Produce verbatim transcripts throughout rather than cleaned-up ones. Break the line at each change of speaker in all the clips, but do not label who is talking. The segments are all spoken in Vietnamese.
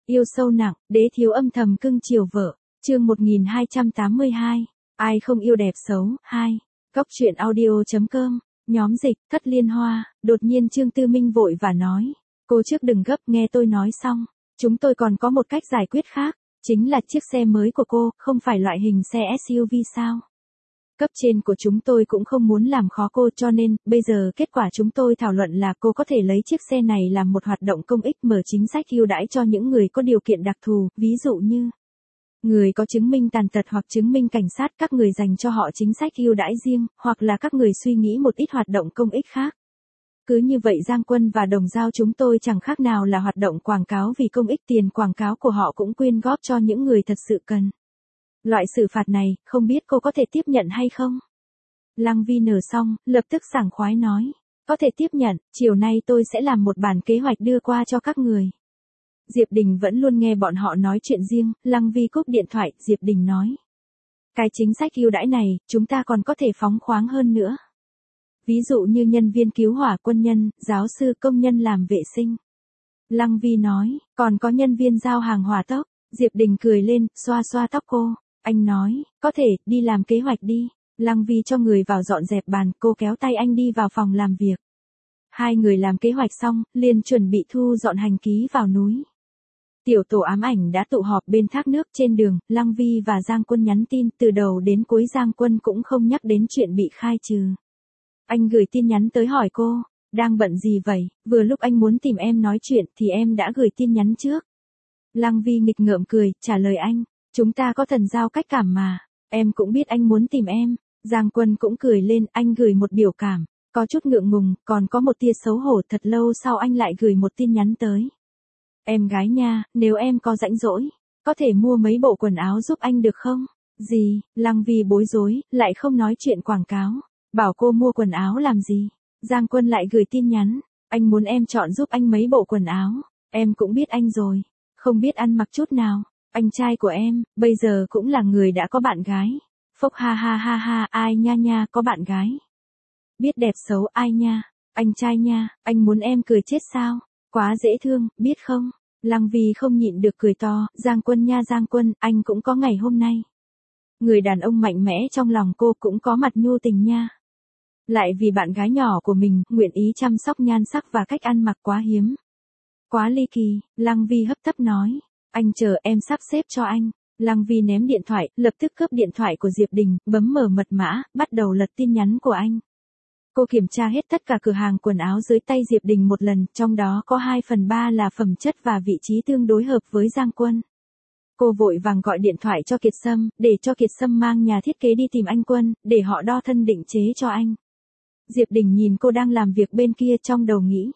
Yêu sâu nặng, đế thiếu âm thầm cưng chiều vợ. Chương một nghìn hai trăm tám mươi hai. Ai không yêu đẹp xấu. hai. Góc truyện audio chấm com. Nhóm dịch, Thất Liên Hoa. Đột nhiên Trương Tư Minh vội và nói. Cô trước đừng gấp, nghe tôi nói xong. Chúng tôi còn có một cách giải quyết khác. Chính là chiếc xe mới của cô, không phải loại hình xe ét u vê sao? Cấp trên của chúng tôi cũng không muốn làm khó cô, cho nên, bây giờ kết quả chúng tôi thảo luận là cô có thể lấy chiếc xe này làm một hoạt động công ích, mở chính sách ưu đãi cho những người có điều kiện đặc thù, ví dụ như người có chứng minh tàn tật hoặc chứng minh cảnh sát, các người dành cho họ chính sách ưu đãi riêng, hoặc là các người suy nghĩ một ít hoạt động công ích khác. Cứ như vậy Giang Quân và Đồng Giao chúng tôi chẳng khác nào là hoạt động quảng cáo vì công ích, tiền quảng cáo của họ cũng quyên góp cho những người thật sự cần. Loại xử phạt này, không biết cô có thể tiếp nhận hay không? Lăng Vi nở xong, lập tức sảng khoái nói. Có thể tiếp nhận, chiều nay tôi sẽ làm một bản kế hoạch đưa qua cho các người. Diệp Đình vẫn luôn nghe bọn họ nói chuyện riêng, Lăng Vi cúp điện thoại, Diệp Đình nói. Cái chính sách ưu đãi này, chúng ta còn có thể phóng khoáng hơn nữa. Ví dụ như nhân viên cứu hỏa, quân nhân, giáo sư, công nhân làm vệ sinh. Lăng Vi nói, còn có nhân viên giao hàng hỏa tốc. Diệp Đình cười lên, xoa xoa tóc cô. Anh nói, có thể, đi làm kế hoạch đi. Lăng Vi cho người vào dọn dẹp bàn, cô kéo tay anh đi vào phòng làm việc. Hai người làm kế hoạch xong, liền chuẩn bị thu dọn hành ký vào núi. Tiểu tổ ám ảnh đã tụ họp bên thác nước. Trên đường, Lăng Vi và Giang Quân nhắn tin, từ đầu đến cuối Giang Quân cũng không nhắc đến chuyện bị khai trừ. Anh gửi tin nhắn tới hỏi cô, đang bận gì vậy, vừa lúc anh muốn tìm em nói chuyện thì em đã gửi tin nhắn trước. Lăng Vi nghịch ngợm cười, trả lời anh, chúng ta có thần giao cách cảm mà, em cũng biết anh muốn tìm em. Giang Quân cũng cười lên, anh gửi một biểu cảm, có chút ngượng ngùng, còn có một tia xấu hổ. Thật lâu sau anh lại gửi một tin nhắn tới. Em gái nha, nếu em có rãnh rỗi, có thể mua mấy bộ quần áo giúp anh được không? Gì? Lăng Vi bối rối, lại không nói chuyện quảng cáo. Bảo cô mua quần áo làm gì? Giang Quân lại gửi tin nhắn, anh muốn em chọn giúp anh mấy bộ quần áo, em cũng biết anh rồi, không biết ăn mặc chút nào, anh trai của em, bây giờ cũng là người đã có bạn gái. Phốc ha ha ha ha, ai nha nha, có bạn gái. Biết đẹp xấu ai nha, anh trai nha, anh muốn em cười chết sao? Quá dễ thương, biết không? Lăng Vi không nhịn được cười to, Giang Quân nha Giang Quân, anh cũng có ngày hôm nay. Người đàn ông mạnh mẽ trong lòng cô cũng có mặt nhu tình nha. Lại vì bạn gái nhỏ của mình, nguyện ý chăm sóc nhan sắc và cách ăn mặc quá hiếm. Quá ly kỳ, Lăng Vi hấp tấp nói. Anh chờ em sắp xếp cho anh. Lăng Vi ném điện thoại, lập tức cướp điện thoại của Diệp Đình, bấm mở mật mã, bắt đầu lật tin nhắn của anh. Cô kiểm tra hết tất cả cửa hàng quần áo dưới tay Diệp Đình một lần, trong đó có hai phần ba là phẩm chất và vị trí tương đối hợp với Giang Quân. Cô vội vàng gọi điện thoại cho Kiệt Sâm, để cho Kiệt Sâm mang nhà thiết kế đi tìm anh Quân, để họ đo thân định chế cho anh. Diệp Đình nhìn cô đang làm việc bên kia trong đầu nghĩ.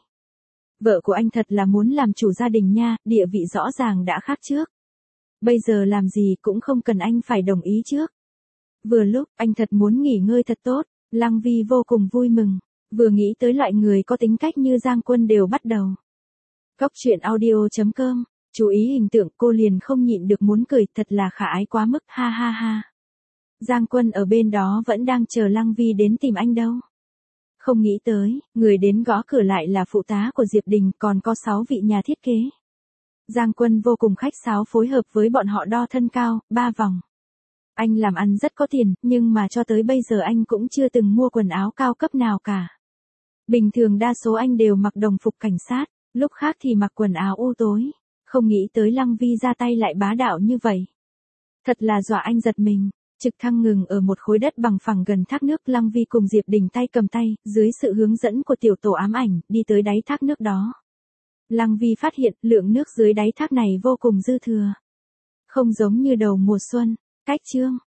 Vợ của anh thật là muốn làm chủ gia đình nha, địa vị rõ ràng đã khác trước. Bây giờ làm gì cũng không cần anh phải đồng ý trước. Vừa lúc, anh thật muốn nghỉ ngơi thật tốt, Lăng Vi vô cùng vui mừng, vừa nghĩ tới loại người có tính cách như Giang Quân đều bắt đầu. Góc truyện audio chấm com, chú ý hình tượng cô liền không nhịn được muốn cười, thật là khả ái quá mức, ha ha ha. Giang Quân ở bên đó vẫn đang chờ Lăng Vi đến tìm anh đâu. Không nghĩ tới, người đến gõ cửa lại là phụ tá của Diệp Đình, còn có sáu vị nhà thiết kế. Giang Quân vô cùng khách sáo phối hợp với bọn họ đo thân cao, ba vòng. Anh làm ăn rất có tiền, nhưng mà cho tới bây giờ anh cũng chưa từng mua quần áo cao cấp nào cả. Bình thường đa số anh đều mặc đồng phục cảnh sát, lúc khác thì mặc quần áo u tối. Không nghĩ tới Lăng Vi ra tay lại bá đạo như vậy. Thật là dọa anh giật mình. Trực thăng ngừng ở một khối đất bằng phẳng gần thác nước. Lăng Vi cùng Diệp Đình tay cầm tay, dưới sự hướng dẫn của tiểu tổ ám ảnh, đi tới đáy thác nước đó. Lăng Vi phát hiện lượng nước dưới đáy thác này vô cùng dư thừa. Không giống như đầu mùa xuân. Cách chương.